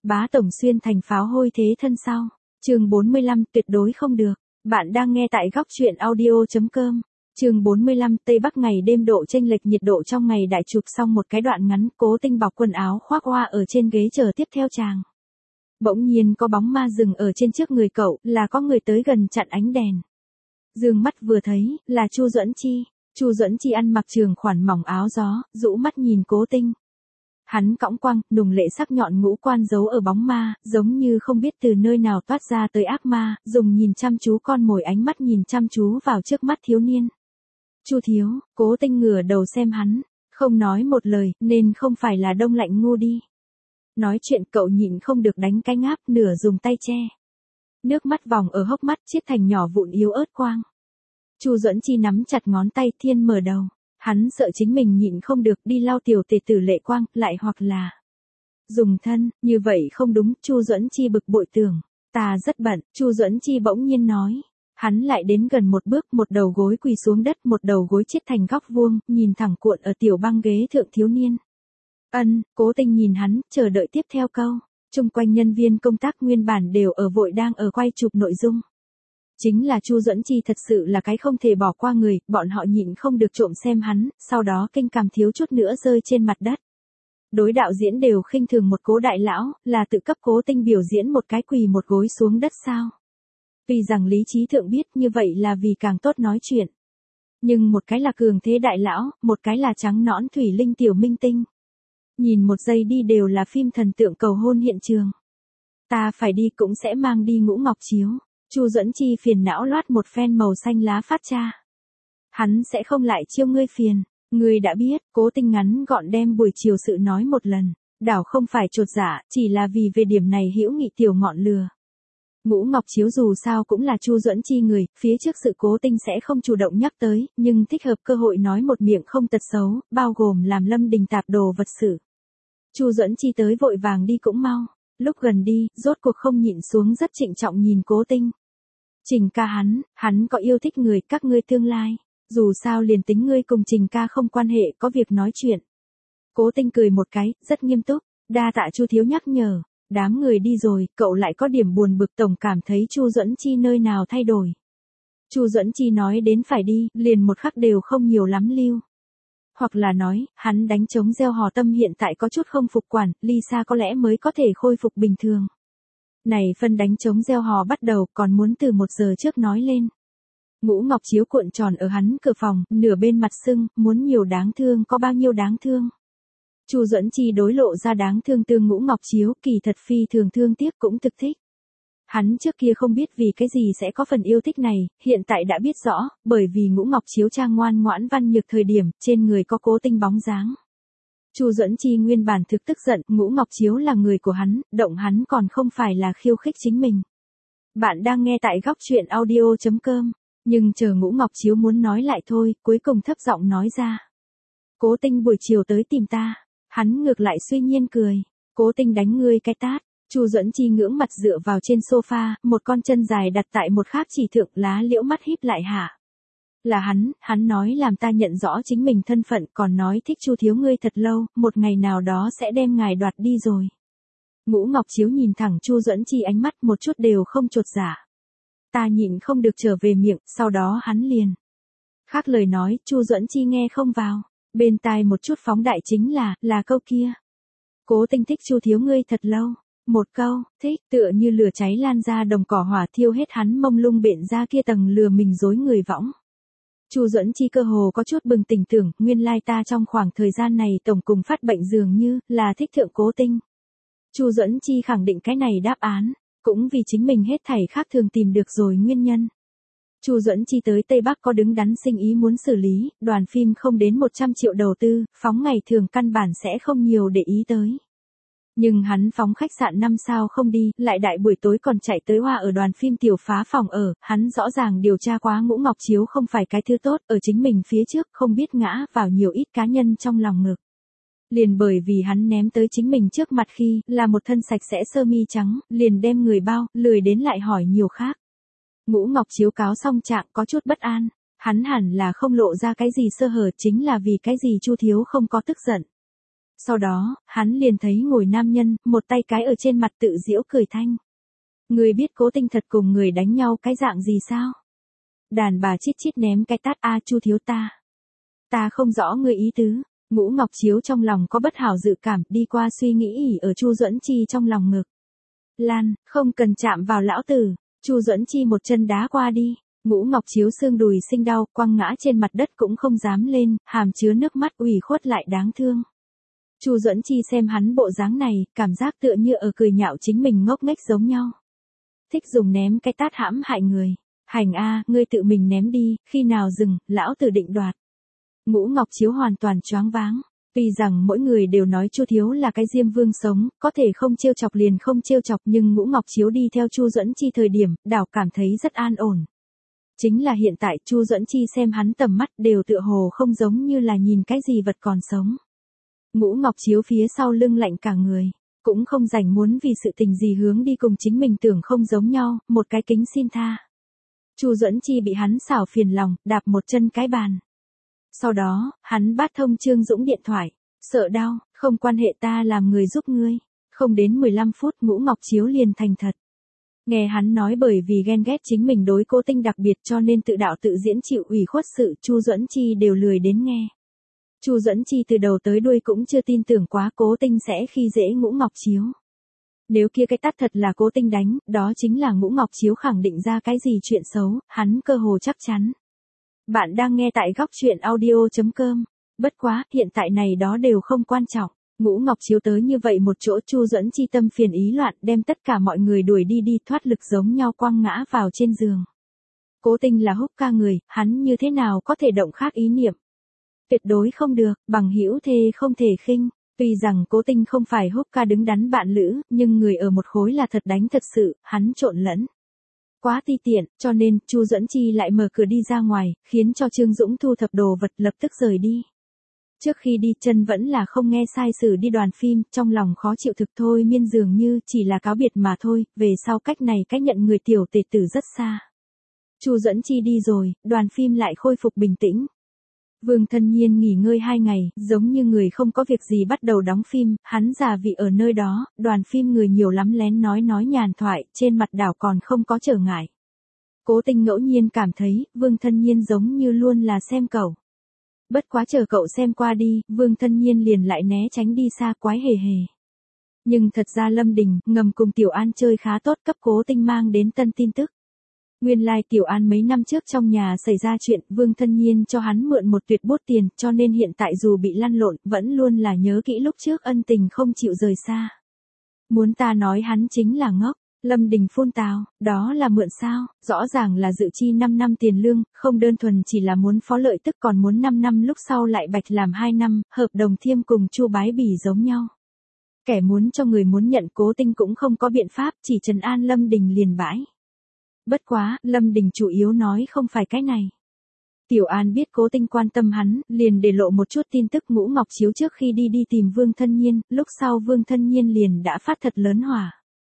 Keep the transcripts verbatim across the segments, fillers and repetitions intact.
Bá tổng xuyên thành pháo hôi thế thân sau. Chương bốn mươi lăm, tuyệt đối không được. Bạn đang nghe tại góc truyện audio chấm com. Chương bốn mươi lăm, Tây Bắc ngày đêm độ chênh lệch nhiệt độ trong ngày đại chụp xong một cái đoạn ngắn, Cố Tinh bọc quần áo khoác oa ở trên ghế chờ tiếp theo chàng. Bỗng nhiên có bóng ma dừng ở trên trước người cậu, là có người tới gần chặn ánh đèn. Dương mắt vừa thấy, là Chu Duẫn Chi. Chu Duẫn Chi ăn mặc trường khoản mỏng áo gió, rũ mắt nhìn Cố Tinh. Hắn cõng quăng, nùng lệ sắc nhọn ngũ quan giấu ở bóng ma, giống như không biết từ nơi nào toát ra tới ác ma, dùng nhìn chăm chú con mồi ánh mắt nhìn chăm chú vào trước mắt thiếu niên. Chu thiếu, Cố Tinh ngửa đầu xem hắn, không nói một lời, nên không phải là đông lạnh ngu đi. Nói chuyện cậu nhịn không được đánh cái ngáp, nửa dùng tay che. Nước mắt vòng ở hốc mắt chiết thành nhỏ vụn yếu ớt quang. Chu Duẫn Chi nắm chặt ngón tay, thiên mở đầu. Hắn sợ chính mình nhịn không được đi lau tiểu tề tử lệ quang, lại hoặc là dùng thân, như vậy không đúng. Chu Duẫn Chi bực bội tưởng, ta rất bận. Chu Duẫn Chi bỗng nhiên nói. Hắn lại đến gần một bước, một đầu gối quỳ xuống đất, một đầu gối chết thành góc vuông, nhìn thẳng cuộn ở tiểu băng ghế thượng thiếu niên. Ân, Cố Tinh nhìn hắn, chờ đợi tiếp theo câu. Chung quanh nhân viên công tác nguyên bản đều ở vội đang ở quay chụp nội dung. Chính là Chu Duẫn Chi thật sự là cái không thể bỏ qua người, bọn họ nhịn không được trộm xem hắn, sau đó kinh cảm thiếu chút nữa rơi trên mặt đất. Đối đạo diễn đều khinh thường một Cố đại lão, là tự cấp Cố Tinh biểu diễn một cái quỳ một gối xuống đất sao? Vì rằng lý trí thượng biết như vậy là vì càng tốt nói chuyện. Nhưng một cái là cường thế đại lão, một cái là trắng nõn thủy linh tiểu minh tinh. Nhìn một giây đi đều là phim thần tượng cầu hôn hiện trường. Ta phải đi cũng sẽ mang đi ngũ ngọc chiếu. Chu Duẫn Chi phiền não loát một phen màu xanh lá phát cha. Hắn sẽ không lại chiêu ngươi phiền, ngươi đã biết. Cố Tinh ngắn gọn đem buổi chiều sự nói một lần, đảo không phải chột dạ, chỉ là vì về điểm này hữu nghị tiểu ngọn lừa. Ngũ ngọc chiếu dù sao cũng là Chu Duẫn Chi người, phía trước sự Cố Tinh sẽ không chủ động nhắc tới, nhưng thích hợp cơ hội nói một miệng không tật xấu, bao gồm làm Lâm Đình tạp đồ vật sự. Chu Duẫn Chi tới vội vàng đi cũng mau. Lúc gần đi, rốt cuộc không nhịn xuống rất trịnh trọng nhìn Cố Tinh. Trình ca hắn, hắn có yêu thích người, các ngươi tương lai. Dù sao liền tính ngươi cùng Trình ca không quan hệ, có việc nói chuyện. Cố Tinh cười một cái, rất nghiêm túc, đa tạ Chu thiếu nhắc nhở. Đám người đi rồi, cậu lại có điểm buồn bực, tổng cảm thấy Chu Duẫn Chi nơi nào thay đổi. Chu Duẫn Chi nói đến phải đi, liền một khắc đều không nhiều lắm lưu. Hoặc là nói, hắn đánh trống gieo hò tâm hiện tại có chút không phục quản, Lisa có lẽ mới có thể khôi phục bình thường. Này phân đánh trống gieo hò bắt đầu, còn muốn từ một giờ trước nói lên. Ngũ ngọc chiếu cuộn tròn ở hắn cửa phòng, nửa bên mặt sưng, muốn nhiều đáng thương có bao nhiêu đáng thương. Chu Duẫn Chi đối lộ ra đáng thương tương ngũ ngọc chiếu, kỳ thật phi thường thương tiếc cũng thực thích. Hắn trước kia không biết vì cái gì sẽ có phần yêu thích này, hiện tại đã biết rõ, bởi vì ngũ ngọc chiếu trang ngoan ngoãn văn nhược thời điểm, trên người có Cố Tinh bóng dáng. Chu Duẫn Chi nguyên bản thực tức giận, ngũ ngọc chiếu là người của hắn, động hắn còn không phải là khiêu khích chính mình. Bạn đang nghe tại góc truyện audio chấm com, nhưng chờ ngũ ngọc chiếu muốn nói lại thôi, cuối cùng thấp giọng nói ra. Cố Tinh buổi chiều tới tìm ta, hắn ngược lại suy nhiên cười, Cố Tinh đánh ngươi cái tát. Chu Duẫn Chi ngưỡng mặt dựa vào trên sofa, một con chân dài đặt tại một khác chỉ thượng, lá liễu mắt híp lại hạ. Là hắn, hắn nói làm ta nhận rõ chính mình thân phận, còn nói thích Chu thiếu ngươi thật lâu, một ngày nào đó sẽ đem ngài đoạt đi rồi. Ngũ ngọc chiếu nhìn thẳng Chu Duẫn Chi ánh mắt một chút đều không chột dạ. Ta nhịn không được trở về miệng, sau đó hắn liền. Khác lời nói, Chu Duẫn Chi nghe không vào, bên tai một chút phóng đại chính là, là câu kia. Cố Tinh thích Chu thiếu ngươi thật lâu. Một câu, thích, tựa như lửa cháy lan ra đồng cỏ hỏa thiêu hết hắn mông lung bện ra kia tầng lừa mình dối người võng. Chu Duẫn Chi cơ hồ có chút bừng tỉnh tưởng, nguyên lai ta trong khoảng thời gian này tổng cùng phát bệnh dường như, là thích thượng Cố Tinh. Chu Duẫn Chi khẳng định cái này đáp án, cũng vì chính mình hết thảy khác thường tìm được rồi nguyên nhân. Chu Duẫn Chi tới Tây Bắc có đứng đắn sinh ý muốn xử lý, đoàn phim không đến một trăm triệu đầu tư, phóng ngày thường căn bản sẽ không nhiều để ý tới. Nhưng hắn phóng khách sạn năm sao không đi, lại đại buổi tối còn chạy tới hoa ở đoàn phim tiểu phá phòng ở, hắn rõ ràng điều tra quá ngũ ngọc chiếu không phải cái thứ tốt, ở chính mình phía trước không biết ngã vào nhiều ít cá nhân trong lòng ngực. Liền bởi vì hắn ném tới chính mình trước mặt khi là một thân sạch sẽ sơ mi trắng, liền đem người bao, lười đến lại hỏi nhiều khác. Ngũ ngọc chiếu cáo xong trạng có chút bất an, hắn hẳn là không lộ ra cái gì sơ hở, chính là vì cái gì Chu thiếu không có tức giận. Sau đó, hắn liền thấy ngồi nam nhân, một tay cái ở trên mặt tự giễu cười thanh. Người biết Cố Tinh thật cùng người đánh nhau cái dạng gì sao? Đàn bà chít chít ném cái tát a Chu thiếu ta. Ta không rõ người ý tứ. Ngũ Ngọc Chiếu trong lòng có bất hảo dự cảm, đi qua suy nghĩ ỉ ở Chu Duẫn Chi trong lòng ngực. Lan, không cần chạm vào lão tử. Chu Duẫn Chi một chân đá qua đi. Ngũ Ngọc Chiếu xương đùi sinh đau, quăng ngã trên mặt đất cũng không dám lên, hàm chứa nước mắt ủy khuất lại đáng thương. Chu Duẫn Chi xem hắn bộ dáng này, cảm giác tựa như ở cười nhạo chính mình ngốc nghếch giống nhau. Thích dùng ném cái tát hãm hại người. Hành a, ngươi tự mình ném đi, khi nào dừng, lão tử định đoạt. Ngũ Ngọc Chiếu hoàn toàn choáng váng. Tuy rằng mỗi người đều nói Chu thiếu là cái Diêm Vương sống, có thể không trêu chọc liền không trêu chọc, nhưng Ngũ Ngọc Chiếu đi theo Chu Duẫn Chi thời điểm, đảo cảm thấy rất an ổn. Chính là hiện tại Chu Duẫn Chi xem hắn tầm mắt đều tựa hồ không giống như là nhìn cái gì vật còn sống. Ngũ Ngọc Chiếu phía sau lưng lạnh cả người, cũng không rảnh muốn vì sự tình gì hướng đi cùng chính mình tưởng không giống nhau, một cái kính xin tha. Chu Duẫn Chi bị hắn xảo phiền lòng, đạp một chân cái bàn. Sau đó, hắn bắt thông Trương Dũng điện thoại, sợ đau, không quan hệ ta làm người giúp ngươi. Không đến mười lăm phút Ngũ Ngọc Chiếu liền thành thật. Nghe hắn nói bởi vì ghen ghét chính mình đối Cố Tinh đặc biệt cho nên tự đạo tự diễn chịu ủy khuất sự, Chu Duẫn Chi đều lười đến nghe. Chu Duẫn Chi từ đầu tới đuôi cũng chưa tin tưởng quá Cố Tinh sẽ khi dễ Ngũ Ngọc Chiếu. Nếu kia cái tát thật là Cố Tinh đánh, đó chính là Ngũ Ngọc Chiếu khẳng định ra cái gì chuyện xấu, hắn cơ hồ chắc chắn. Bạn đang nghe tại góc truyện audio chấm com. Bất quá, hiện tại này đó đều không quan trọng. Ngũ Ngọc Chiếu tới như vậy một chỗ, Chu Duẫn Chi tâm phiền ý loạn, đem tất cả mọi người đuổi đi đi, thoát lực giống nhau quăng ngã vào trên giường. Cố Tinh là húc ca người, hắn như thế nào có thể động khác ý niệm. Tuyệt đối không được, bằng hữu thê không thể khinh. Tuy rằng Cố Tinh không phải húc ca đứng đắn bạn lữ, nhưng người ở một khối là thật đánh thật sự, hắn trộn lẫn. Quá ti tiện, cho nên, Chu Duẫn Chi lại mở cửa đi ra ngoài, khiến cho Trương Dũng thu thập đồ vật lập tức rời đi. Trước khi đi chân vẫn là không nghe sai sử đi đoàn phim, trong lòng khó chịu thực thôi miên dường như chỉ là cáo biệt mà thôi, về sau cách này cách nhận người tiểu tề tử rất xa. Chu Duẫn Chi đi rồi, đoàn phim lại khôi phục bình tĩnh. Vương Thân Nhiên nghỉ ngơi hai ngày, giống như người không có việc gì bắt đầu đóng phim, hắn già vị ở nơi đó, đoàn phim người nhiều lắm lén nói nói nhàn thoại, trên mặt đảo còn không có trở ngại. Cố Tinh ngẫu nhiên cảm thấy, Vương Thân Nhiên giống như luôn là xem cậu. Bất quá chờ cậu xem qua đi, Vương Thân Nhiên liền lại né tránh đi xa quái hề hề. Nhưng thật ra Lâm Đình, ngầm cùng Tiểu An chơi khá tốt, cấp Cố Tinh mang đến tân tin tức. Nguyên lai like Tiểu An mấy năm trước trong nhà xảy ra chuyện, Vương Thân Nhiên cho hắn mượn một tuyệt bút tiền, cho nên hiện tại dù bị lăn lộn, vẫn luôn là nhớ kỹ lúc trước ân tình không chịu rời xa. Muốn ta nói hắn chính là ngốc. Lâm Đình phun tào, đó là mượn sao, rõ ràng là dự chi năm năm tiền lương, không đơn thuần chỉ là muốn phó lợi tức còn muốn năm năm lúc sau lại bạch làm hai năm, hợp đồng thiêm cùng Chu Bái Bỉ giống nhau. Kẻ muốn cho người muốn nhận Cố Tinh cũng không có biện pháp, chỉ trấn an Lâm Đình liền bãi. Bất quá, Lâm Đình chủ yếu nói không phải cái này. Tiểu An biết Cố Tinh quan tâm hắn, liền để lộ một chút tin tức Ngũ Ngọc Chiếu trước khi đi đi tìm Vương Thân Nhiên, lúc sau Vương Thân Nhiên liền đã phát thật lớn hỏa.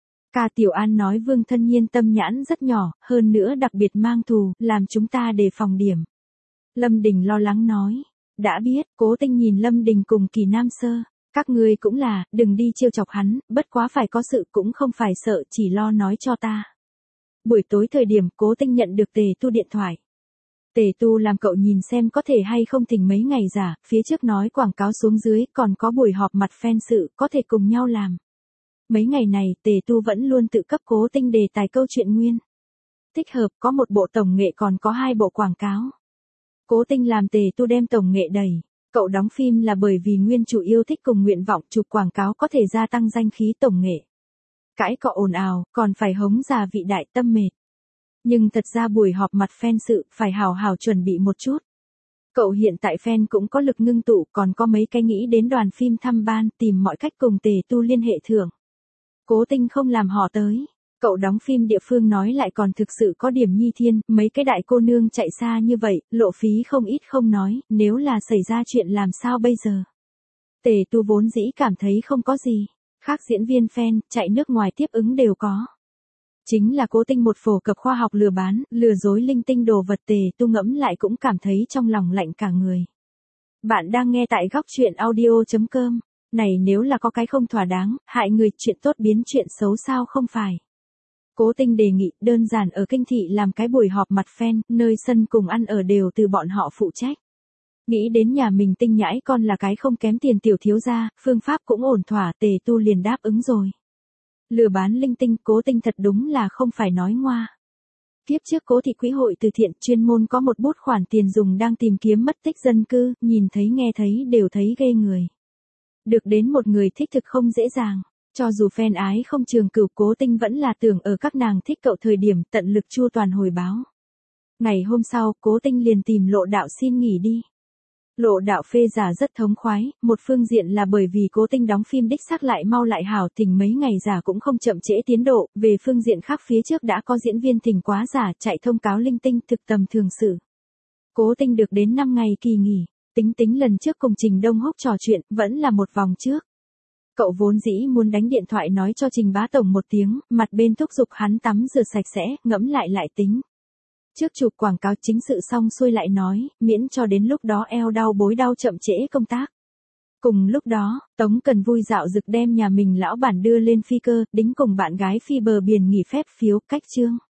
Ca Tiểu An nói Vương Thân Nhiên tâm nhãn rất nhỏ, hơn nữa đặc biệt mang thù, làm chúng ta đề phòng điểm. Lâm Đình lo lắng nói, đã biết, Cố Tinh nhìn Lâm Đình cùng Kỳ Nam Sơ, các ngươi cũng là, đừng đi trêu chọc hắn, bất quá phải có sự cũng không phải sợ, chỉ lo nói cho ta. Buổi tối thời điểm Cố Tinh nhận được Tề Tu điện thoại. Tề Tu làm cậu nhìn xem có thể hay không thỉnh mấy ngày giả, phía trước nói quảng cáo xuống dưới, còn có buổi họp mặt fan sự, có thể cùng nhau làm. Mấy ngày này Tề Tu vẫn luôn tự cấp Cố Tinh đề tài câu chuyện nguyên. Thích hợp, có một bộ tổng nghệ còn có hai bộ quảng cáo. Cố Tinh làm Tề Tu đem tổng nghệ đẩy. Cậu đóng phim là bởi vì nguyên chủ yêu thích cùng nguyện vọng chụp quảng cáo có thể gia tăng danh khí tổng nghệ. Cãi cọ ồn ào, còn phải hống già vị đại tâm mệt. Nhưng thật ra buổi họp mặt fan sự, phải hào hào chuẩn bị một chút. Cậu hiện tại fan cũng có lực ngưng tụ, còn có mấy cái nghĩ đến đoàn phim thăm ban, tìm mọi cách cùng Tề Tu liên hệ thưởng. Cố Tinh không làm họ tới. Cậu đóng phim địa phương nói lại còn thực sự có điểm nhi thiên, mấy cái đại cô nương chạy xa như vậy, lộ phí không ít không nói, nếu là xảy ra chuyện làm sao bây giờ. Tề Tu vốn dĩ cảm thấy không có gì. Khác diễn viên fan, chạy nước ngoài tiếp ứng đều có. Chính là Cố Tinh một phổ cập khoa học lừa bán, lừa dối linh tinh đồ vật. Tề Tu ngẫm lại cũng cảm thấy trong lòng lạnh cả người. Bạn đang nghe tại góc truyện audio chấm com. Này nếu là có cái không thỏa đáng, hại người, chuyện tốt biến chuyện xấu sao không phải. Cố Tinh đề nghị đơn giản ở kinh thị làm cái buổi họp mặt fan, nơi sân cùng ăn ở đều từ bọn họ phụ trách. Nghĩ đến nhà mình Tinh nhãi con là cái không kém tiền tiểu thiếu gia, phương pháp cũng ổn thỏa, Tề Tu liền đáp ứng rồi. Lừa bán linh tinh, Cố Tinh thật đúng là không phải nói ngoa. Kiếp trước Cố thị quỹ hội từ thiện chuyên môn có một bút khoản tiền dùng đang tìm kiếm mất tích dân cư, nhìn thấy nghe thấy đều thấy ghê người. Được đến một người thích thực không dễ dàng. Cho dù fan ái không trường cửu, Cố Tinh vẫn là tưởng ở các nàng thích cậu thời điểm tận lực chu toàn hồi báo. Ngày hôm sau, Cố Tinh liền tìm Lộ Đạo xin nghỉ đi. Lộ Đạo phê giả rất thống khoái, một phương diện là bởi vì Cố Tinh đóng phim đích xác lại mau lại hảo, thỉnh mấy ngày giả cũng không chậm trễ tiến độ, về phương diện khác phía trước đã có diễn viên thỉnh quá giả, chạy thông cáo linh tinh thực tầm thường sự. Cố Tinh được đến năm ngày kỳ nghỉ, tính tính lần trước cùng Trình Đông Húc trò chuyện, vẫn là một vòng trước. Cậu vốn dĩ muốn đánh điện thoại nói cho Trình Bá Tổng một tiếng, mặt bên thúc giục hắn tắm rửa sạch sẽ, ngẫm lại lại tính. Trước chụp quảng cáo chính sự xong xuôi lại nói, miễn cho đến lúc đó eo đau bối đau chậm trễ công tác. Cùng lúc đó, Tống Cần vui dạo dực đem nhà mình lão bản đưa lên phi cơ, đính cùng bạn gái phi bờ biển nghỉ phép phiếu, cách chương.